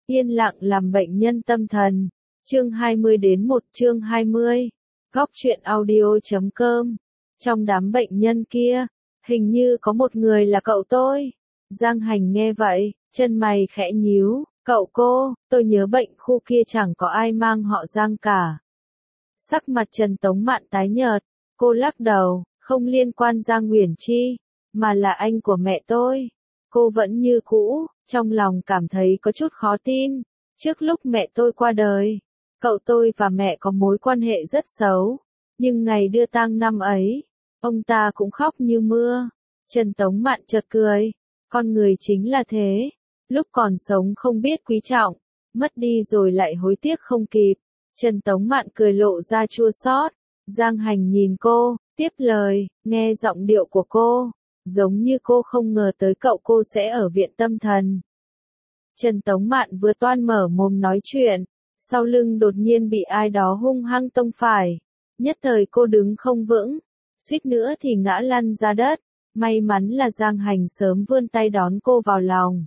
Yên lặng làm bệnh nhân tâm thần. Chương 20 đến 1 chương 20. Góc truyện audio.com. Trong đám bệnh nhân kia, hình như có một người là cậu tôi. Giang Hành nghe vậy, chân mày khẽ nhíu. Cậu cô, tôi nhớ bệnh khu kia chẳng có ai mang họ Giang cả. Sắc mặt Trần Tống Mạn tái nhợt, cô lắc đầu, không liên quan Giang Uyển Chi, mà là anh của mẹ tôi. Cô vẫn như cũ, trong lòng cảm thấy có chút khó tin. Trước lúc mẹ tôi qua đời, cậu tôi và mẹ có mối quan hệ rất xấu. Nhưng ngày đưa tang năm ấy, ông ta cũng khóc như mưa. Trần Tống Mạn chợt cười, con người chính là thế. Lúc còn sống không biết quý trọng, mất đi rồi lại hối tiếc không kịp. Trần Tống Mạn cười lộ ra chua xót. Giang Hành nhìn cô, tiếp lời, nghe giọng điệu của cô, giống như cô không ngờ tới cậu cô sẽ ở viện tâm thần. Trần Tống Mạn vừa toan mở mồm nói chuyện, sau lưng đột nhiên bị ai đó hung hăng tông phải. Nhất thời cô đứng không vững, suýt nữa thì ngã lăn ra đất. May mắn là Giang Hành sớm vươn tay đón cô vào lòng.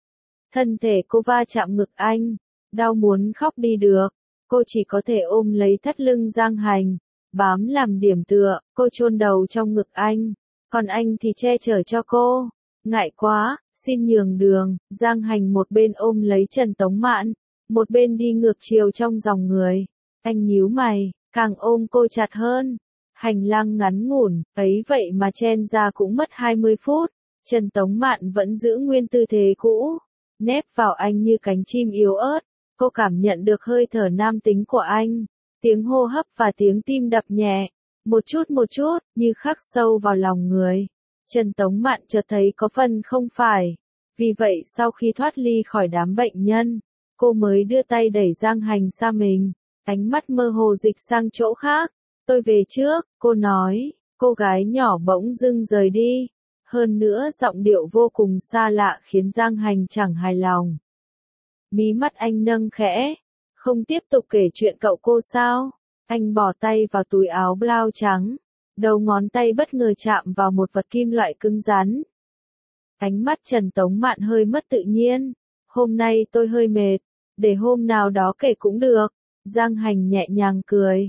Thân thể cô va chạm ngực anh, đau muốn khóc đi được. Cô chỉ có thể ôm lấy thắt lưng Giang Hành, bám làm điểm tựa, cô chôn đầu trong ngực anh, còn anh thì che chở cho cô. Ngại quá, xin nhường đường. Giang Hành một bên ôm lấy Trần Tống Mạn, một bên đi ngược chiều trong dòng người. Anh nhíu mày, càng ôm cô chặt hơn. Hành lang ngắn ngủn, ấy vậy mà chen ra cũng mất 20 phút. Trần Tống Mạn vẫn giữ nguyên tư thế cũ, nép vào anh như cánh chim yếu ớt. Cô cảm nhận được hơi thở nam tính của anh, tiếng hô hấp và tiếng tim đập nhẹ, một chút, như khắc sâu vào lòng người. Trần Tống Mạn chợt thấy có phần không phải. Vì vậy sau khi thoát ly khỏi đám bệnh nhân, cô mới đưa tay đẩy Giang Hành xa mình, ánh mắt mơ hồ dịch sang chỗ khác. Tôi về trước, cô nói. Cô gái nhỏ bỗng dưng rời đi. Hơn nữa giọng điệu vô cùng xa lạ khiến Giang Hành chẳng hài lòng. Mí mắt anh nâng khẽ, không tiếp tục kể chuyện cậu cô sao? Anh bỏ tay vào túi áo blau trắng, đầu ngón tay bất ngờ chạm vào một vật kim loại cứng rắn. Ánh mắt Trần Tống Mạn hơi mất tự nhiên. Hôm nay tôi hơi mệt, để hôm nào đó kể cũng được. Giang Hành nhẹ nhàng cười.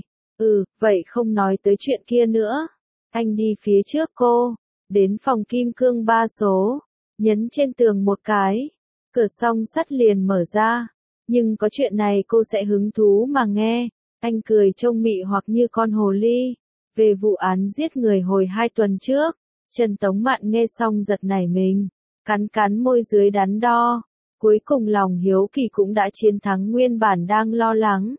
Vậy không nói tới chuyện kia nữa. Anh đi phía trước cô, đến phòng kim cương 3 số, nhấn trên tường một cái. Cửa song sắt liền mở ra, nhưng có chuyện này cô sẽ hứng thú mà nghe. Anh cười trông mị hoặc như con hồ ly. Về vụ án giết người hồi 2 tuần trước, Trần Tống Mạn nghe xong giật nảy mình, cắn môi dưới đắn đo. Cuối cùng lòng hiếu kỳ cũng đã chiến thắng nguyên bản đang lo lắng.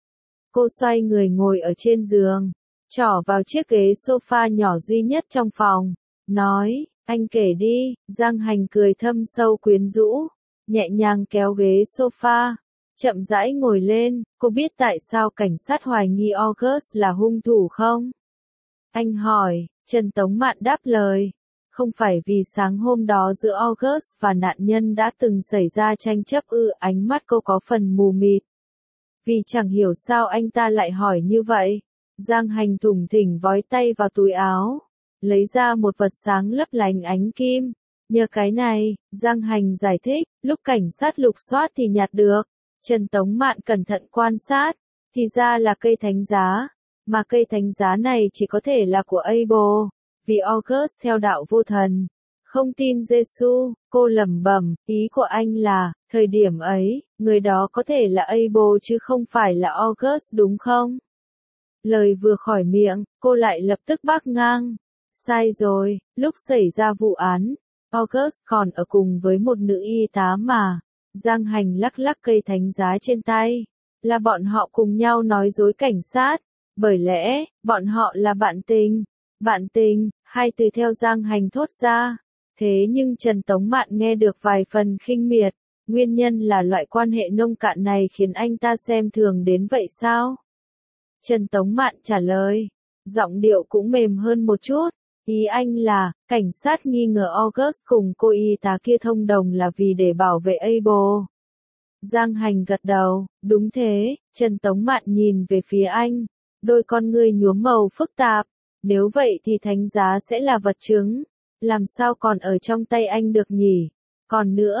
Cô xoay người ngồi ở trên giường, trỏ vào chiếc ghế sofa nhỏ duy nhất trong phòng, nói, anh kể đi. Giang Hành cười thâm sâu quyến rũ, nhẹ nhàng kéo ghế sofa, chậm rãi ngồi lên. Cô biết tại sao cảnh sát hoài nghi August là hung thủ không? Anh hỏi. Trần Tống Mạn đáp lời. Không phải vì sáng hôm đó giữa August và nạn nhân đã từng xảy ra tranh chấp ư? Ánh mắt cô có phần mù mịt. Vì chẳng hiểu sao anh ta lại hỏi như vậy. Giang Hành thủng thỉnh vói tay vào túi áo, lấy ra một vật sáng lấp lánh ánh kim. Nhờ cái này, Giang Hành giải thích, lúc cảnh sát lục soát thì nhặt được. Trần Tống Mạn cẩn thận quan sát, thì ra là cây thánh giá, mà cây thánh giá này chỉ có thể là của Abel, vì August theo đạo vô thần, không tin Giêsu. Cô lẩm bẩm, ý của anh là, thời điểm ấy, người đó có thể là Abel chứ không phải là August đúng không? Lời vừa khỏi miệng, cô lại lập tức bác ngang. Sai rồi, lúc xảy ra vụ án, August còn ở cùng với một nữ y tá mà. Giang Hành lắc lắc cây thánh giá trên tay. Là bọn họ cùng nhau nói dối cảnh sát. Bởi lẽ, bọn họ là bạn tình. Bạn tình, hai từ theo Giang Hành thốt ra. Thế nhưng Trần Tống Mạn nghe được vài phần khinh miệt. Nguyên nhân là loại quan hệ nông cạn này khiến anh ta xem thường đến vậy sao? Trần Tống Mạn trả lời. Giọng điệu cũng mềm hơn một chút. Ý anh là, cảnh sát nghi ngờ August cùng cô y tá kia thông đồng là vì để bảo vệ Abel. Giang Hành gật đầu, đúng thế. Trần Tống Mạn nhìn về phía anh, đôi con ngươi nhuốm màu phức tạp. Nếu vậy thì thánh giá sẽ là vật chứng, làm sao còn ở trong tay anh được nhỉ? Còn nữa,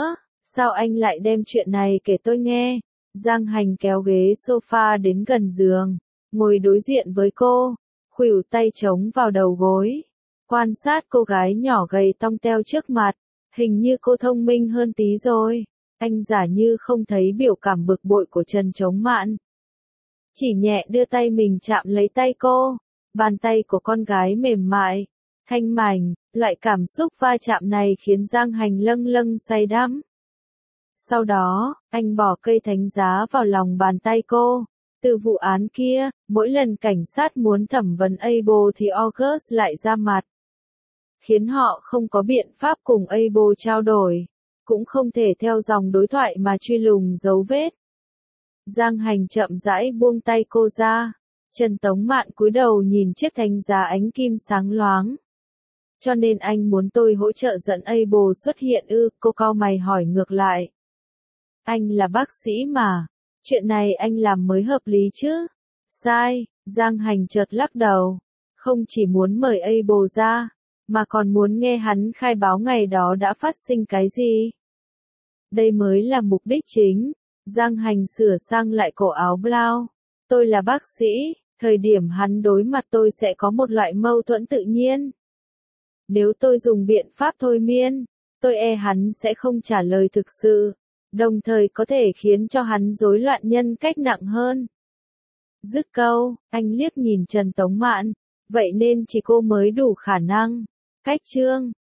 Sao anh lại đem chuyện này kể tôi nghe? Giang Hành kéo ghế sofa đến gần giường, ngồi đối diện với cô, khuỷu tay chống vào đầu gối, quan sát cô gái nhỏ gầy tong teo trước mặt, hình như cô thông minh hơn tí rồi. Anh giả như không thấy biểu cảm bực bội của Trần Chống Mạn, chỉ nhẹ đưa tay mình chạm lấy tay cô, bàn tay của con gái mềm mại, thanh mảnh, loại cảm xúc va chạm này khiến Giang Hành lâng lâng say đắm. Sau đó, anh bỏ cây thánh giá vào lòng bàn tay cô. Từ vụ án kia, mỗi lần cảnh sát muốn thẩm vấn Abel thì August lại ra mặt, khiến họ không có biện pháp cùng Abel trao đổi, cũng không thể theo dòng đối thoại mà truy lùng dấu vết. Giang Hành chậm rãi buông tay cô ra. Trần Tống Mạn cúi đầu nhìn chiếc thánh giá ánh kim sáng loáng. Cho nên anh muốn tôi hỗ trợ dẫn Abel xuất hiện ư? Cô cau mày hỏi ngược lại. Anh là bác sĩ mà, chuyện này anh làm mới hợp lý chứ? Sai, Giang Hành chợt lắc đầu. Không chỉ muốn mời Abel ra, mà còn muốn nghe hắn khai báo ngày đó đã phát sinh cái gì. Đây mới là mục đích chính. Giang Hành sửa sang lại cổ áo blau. Tôi là bác sĩ, thời điểm hắn đối mặt tôi sẽ có một loại mâu thuẫn tự nhiên. Nếu tôi dùng biện pháp thôi miên, tôi e hắn sẽ không trả lời thực sự, đồng thời có thể khiến cho hắn rối loạn nhân cách nặng hơn. Dứt câu, anh liếc nhìn Trần Tống Mạn, vậy nên chỉ cô mới đủ khả năng. Cách chương